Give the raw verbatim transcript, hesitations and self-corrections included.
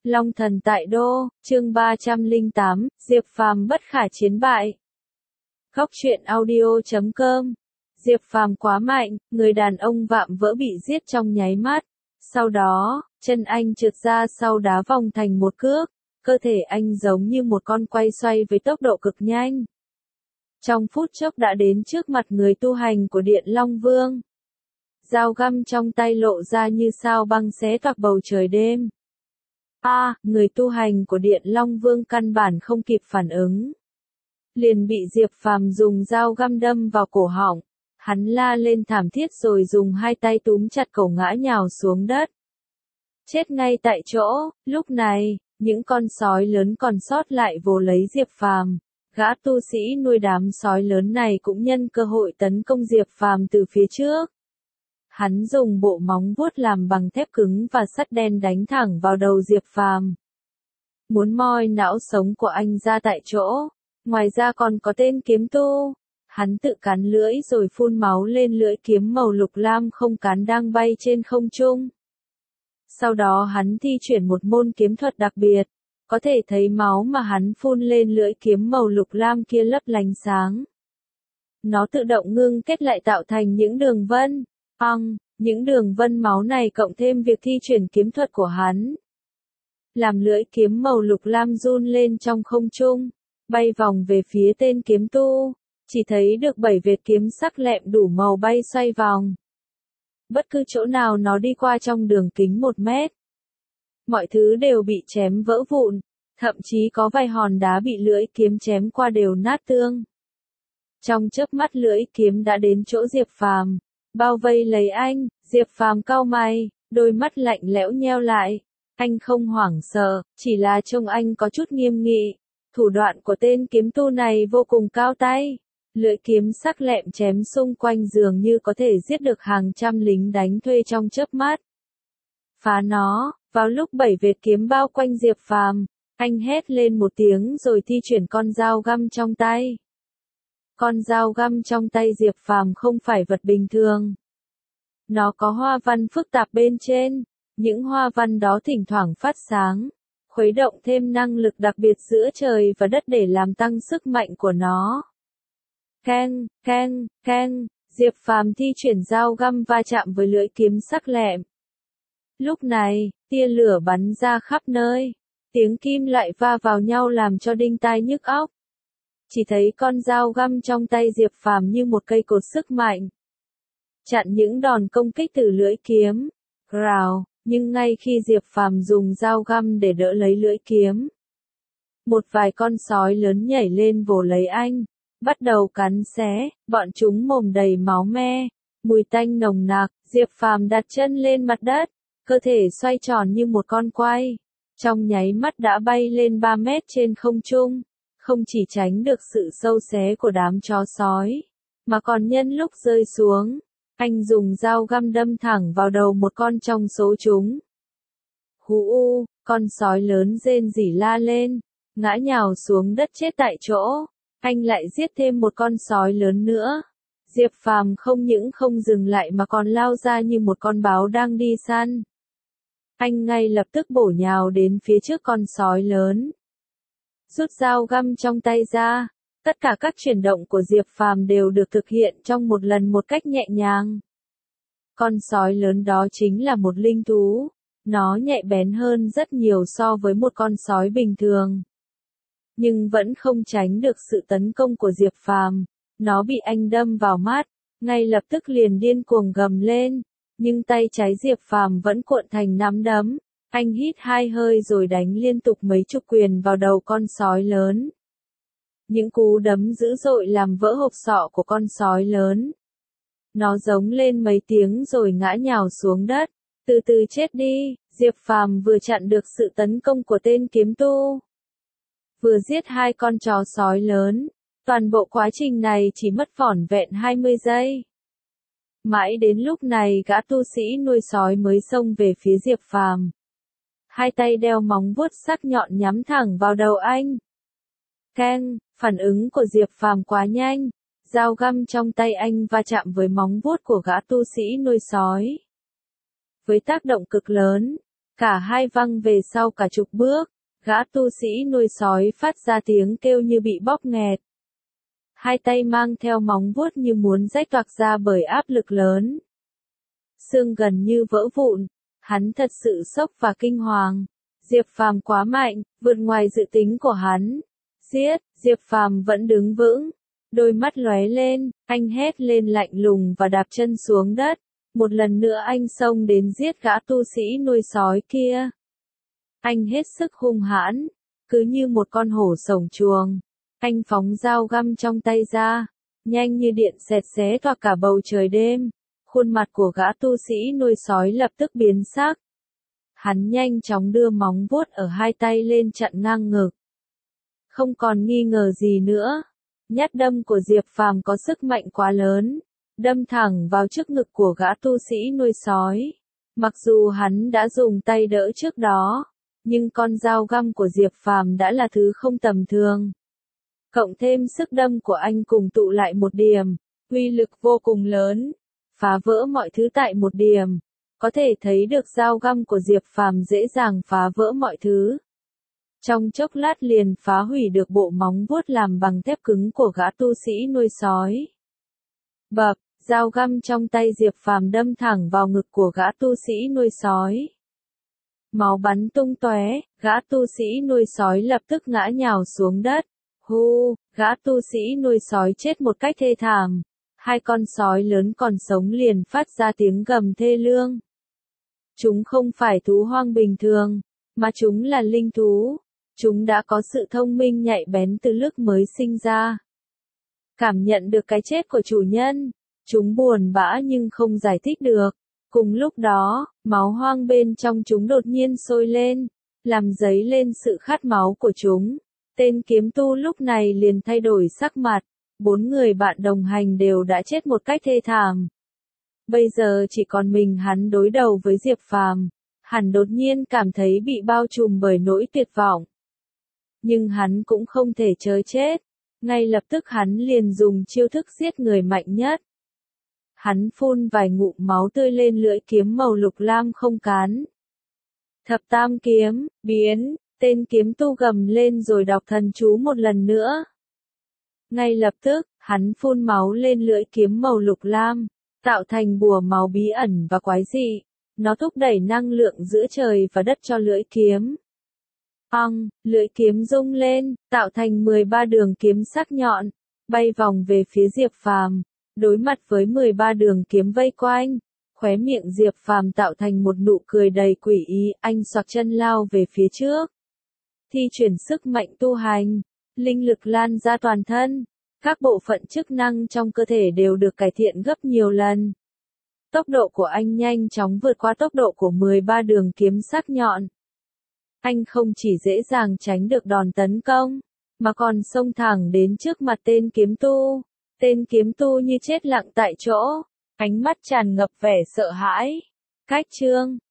Long thần tại đô, chương ba trăm lẻ tám, Diệp Phàm bất khả chiến bại. Góc truyện audio chấm com. Diệp Phàm quá mạnh, người đàn ông vạm vỡ bị giết trong nháy mắt. Sau đó, chân anh trượt ra sau đá vòng thành một cước, cơ thể anh giống như một con quay xoay với tốc độ cực nhanh. Trong phút chốc đã đến trước mặt người tu hành của Điện Long Vương. Dao găm trong tay lộ ra như sao băng xé toạc bầu trời đêm. A, à, người tu hành của Điện Long Vương căn bản không kịp phản ứng. Liền bị Diệp Phàm dùng dao găm đâm vào cổ họng. Hắn la lên thảm thiết rồi dùng hai tay túm chặt cổ ngã nhào xuống đất. Chết ngay tại chỗ, lúc này, những con sói lớn còn sót lại vồ lấy Diệp Phàm. Gã tu sĩ nuôi đám sói lớn này cũng nhân cơ hội tấn công Diệp Phàm từ phía trước. Hắn dùng bộ móng vuốt làm bằng thép cứng và sắt đen đánh thẳng vào đầu Diệp Phàm. Muốn moi não sống của anh ra tại chỗ. Ngoài ra còn có tên kiếm tu. Hắn tự cắn lưỡi rồi phun máu lên lưỡi kiếm màu lục lam không cán đang bay trên không trung. Sau đó hắn thi triển một môn kiếm thuật đặc biệt. Có thể thấy máu mà hắn phun lên lưỡi kiếm màu lục lam kia lấp lánh sáng. Nó tự động ngưng kết lại tạo thành những đường vân. Ong, những đường vân máu này cộng thêm việc thi triển kiếm thuật của hắn. Làm lưỡi kiếm màu lục lam run lên trong không trung, bay vòng về phía tên kiếm tu, chỉ thấy được bảy vệt kiếm sắc lẹm đủ màu bay xoay vòng. Bất cứ chỗ nào nó đi qua trong đường kính một mét. Mọi thứ đều bị chém vỡ vụn, thậm chí có vài hòn đá bị lưỡi kiếm chém qua đều nát tương. Trong chớp mắt lưỡi kiếm đã đến chỗ Diệp Phàm, bao vây lấy anh. Diệp Phàm cau mày, đôi mắt lạnh lẽo nheo lại. Anh không hoảng sợ, chỉ là trông anh có chút nghiêm nghị. Thủ đoạn của tên kiếm tu này vô cùng cao tay. Lưỡi kiếm sắc lẹm chém xung quanh dường như có thể giết được hàng trăm lính đánh thuê trong chớp mắt. Phá nó. Vào lúc bảy vệt kiếm bao quanh Diệp Phàm, anh hét lên một tiếng rồi thi chuyển con dao găm trong tay. Con dao găm trong tay Diệp Phàm không phải vật bình thường. Nó có hoa văn phức tạp bên trên, những hoa văn đó thỉnh thoảng phát sáng, khuấy động thêm năng lực đặc biệt giữa trời và đất để làm tăng sức mạnh của nó. Keng, keng, keng, Diệp Phàm thi chuyển dao găm va chạm với lưỡi kiếm sắc lẹm. Lúc này, tia lửa bắn ra khắp nơi, tiếng kim loại va vào nhau làm cho đinh tai nhức óc. Chỉ thấy con dao găm trong tay Diệp Phàm như một cây cột sức mạnh, chặn những đòn công kích từ lưỡi kiếm. Rào, nhưng ngay khi Diệp Phàm dùng dao găm để đỡ lấy lưỡi kiếm, một vài con sói lớn nhảy lên vồ lấy anh, bắt đầu cắn xé, bọn chúng mồm đầy máu me, mùi tanh nồng nặc. Diệp Phàm đặt chân lên mặt đất, cơ thể xoay tròn như một con quay, trong nháy mắt đã bay lên ba mét trên không trung, không chỉ tránh được sự sâu xé của đám chó sói, mà còn nhân lúc rơi xuống, anh dùng dao găm đâm thẳng vào đầu một con trong số chúng. Hú u, con sói lớn rên rỉ la lên, ngã nhào xuống đất chết tại chỗ. Anh lại giết thêm một con sói lớn nữa. Diệp Phàm không những không dừng lại mà còn lao ra như một con báo đang đi săn. Anh ngay lập tức bổ nhào đến phía trước con sói lớn. Rút dao găm trong tay ra, tất cả các chuyển động của Diệp Phàm đều được thực hiện trong một lần một cách nhẹ nhàng. Con sói lớn đó chính là một linh thú, nó nhạy bén hơn rất nhiều so với một con sói bình thường. Nhưng vẫn không tránh được sự tấn công của Diệp Phàm, nó bị anh đâm vào mắt, ngay lập tức liền điên cuồng gầm lên. Nhưng tay trái Diệp Phàm vẫn cuộn thành nắm đấm, anh hít hai hơi rồi đánh liên tục mấy chục quyền vào đầu con sói lớn. Những cú đấm dữ dội làm vỡ hộp sọ của con sói lớn. Nó giống lên mấy tiếng rồi ngã nhào xuống đất, từ từ chết đi. Diệp Phàm vừa chặn được sự tấn công của tên kiếm tu, vừa giết hai con chó sói lớn. Toàn bộ quá trình này chỉ mất vỏn vẹn hai mươi giây. Mãi đến lúc này gã tu sĩ nuôi sói mới xông về phía Diệp Phàm. Hai tay đeo móng vuốt sắc nhọn nhắm thẳng vào đầu anh. Keng, phản ứng của Diệp Phàm quá nhanh. Dao găm trong tay anh va chạm với móng vuốt của gã tu sĩ nuôi sói. Với tác động cực lớn, Cả hai văng về sau cả chục bước, gã tu sĩ nuôi sói phát ra tiếng kêu như bị bóp nghẹt. Hai tay mang theo móng vuốt như muốn rách toạc ra bởi áp lực lớn. Xương gần như vỡ vụn, hắn thật sự sốc và kinh hoàng. Diệp Phàm quá mạnh, vượt ngoài dự tính của hắn. Giết, Diệp Phàm vẫn đứng vững. Đôi mắt lóe lên, anh hét lên lạnh lùng và đạp chân xuống đất. Một lần nữa anh xông đến giết gã tu sĩ nuôi sói kia. Anh hết sức hung hãn, cứ như một con hổ sổng chuồng. Anh phóng dao găm trong tay ra, nhanh như điện xẹt xé toạc cả bầu trời đêm. Khuôn mặt của gã tu sĩ nuôi sói lập tức biến sắc. Hắn nhanh chóng đưa móng vuốt ở hai tay lên chặn ngang ngực. Không còn nghi ngờ gì nữa. Nhát đâm của Diệp Phàm có sức mạnh quá lớn, đâm thẳng vào trước ngực của gã tu sĩ nuôi sói. Mặc dù hắn đã dùng tay đỡ trước đó, nhưng con dao găm của Diệp Phàm đã là thứ không tầm thường. Cộng thêm sức đâm của anh cùng tụ lại một điểm, uy lực vô cùng lớn, phá vỡ mọi thứ tại một điểm. Có thể thấy được dao găm của Diệp Phàm dễ dàng phá vỡ mọi thứ. Trong chốc lát liền phá hủy được bộ móng vuốt làm bằng thép cứng của gã tu sĩ nuôi sói. Bập, dao găm trong tay Diệp Phàm đâm thẳng vào ngực của gã tu sĩ nuôi sói. Máu bắn tung tóe, gã tu sĩ nuôi sói lập tức ngã nhào xuống đất. Hu, gã tu sĩ nuôi sói chết một cách thê thảm. Hai con sói lớn còn sống liền phát ra tiếng gầm thê lương. Chúng không phải thú hoang bình thường, mà chúng là linh thú. Chúng đã có sự thông minh nhạy bén từ lúc mới sinh ra. Cảm nhận được cái chết của chủ nhân, chúng buồn bã nhưng không giải thích được. Cùng lúc đó, máu hoang bên trong chúng đột nhiên sôi lên, làm dấy lên sự khát máu của chúng. Tên kiếm tu lúc này liền thay đổi sắc mặt, bốn người bạn đồng hành đều đã chết một cách thê thảm. Bây giờ chỉ còn mình hắn đối đầu với Diệp Phàm, hắn đột nhiên cảm thấy bị bao trùm bởi nỗi tuyệt vọng. Nhưng hắn cũng không thể chớ chết, ngay lập tức hắn liền dùng chiêu thức giết người mạnh nhất. Hắn phun vài ngụm máu tươi lên lưỡi kiếm màu lục lam không cán. Thập tam kiếm, biến, tên kiếm tu gầm lên rồi đọc thần chú một lần nữa. Ngay lập tức, hắn phun máu lên lưỡi kiếm màu lục lam, tạo thành bùa máu bí ẩn và quái dị. Nó thúc đẩy năng lượng giữa trời và đất cho lưỡi kiếm. Ong, lưỡi kiếm rung lên, tạo thành mười ba đường kiếm sắc nhọn, bay vòng về phía Diệp Phàm. Đối mặt với mười ba đường kiếm vây quanh, khóe miệng Diệp Phàm tạo thành một nụ cười đầy quỷ ý, anh xoạc chân lao về phía trước. Thi chuyển sức mạnh tu hành, linh lực lan ra toàn thân, các bộ phận chức năng trong cơ thể đều được cải thiện gấp nhiều lần. Tốc độ của anh nhanh chóng vượt qua tốc độ của mười ba đường kiếm sắc nhọn. Anh không chỉ dễ dàng tránh được đòn tấn công, mà còn xông thẳng đến trước mặt tên kiếm tu. Tên kiếm tu như chết lặng tại chỗ, ánh mắt tràn ngập vẻ sợ hãi. Cách chương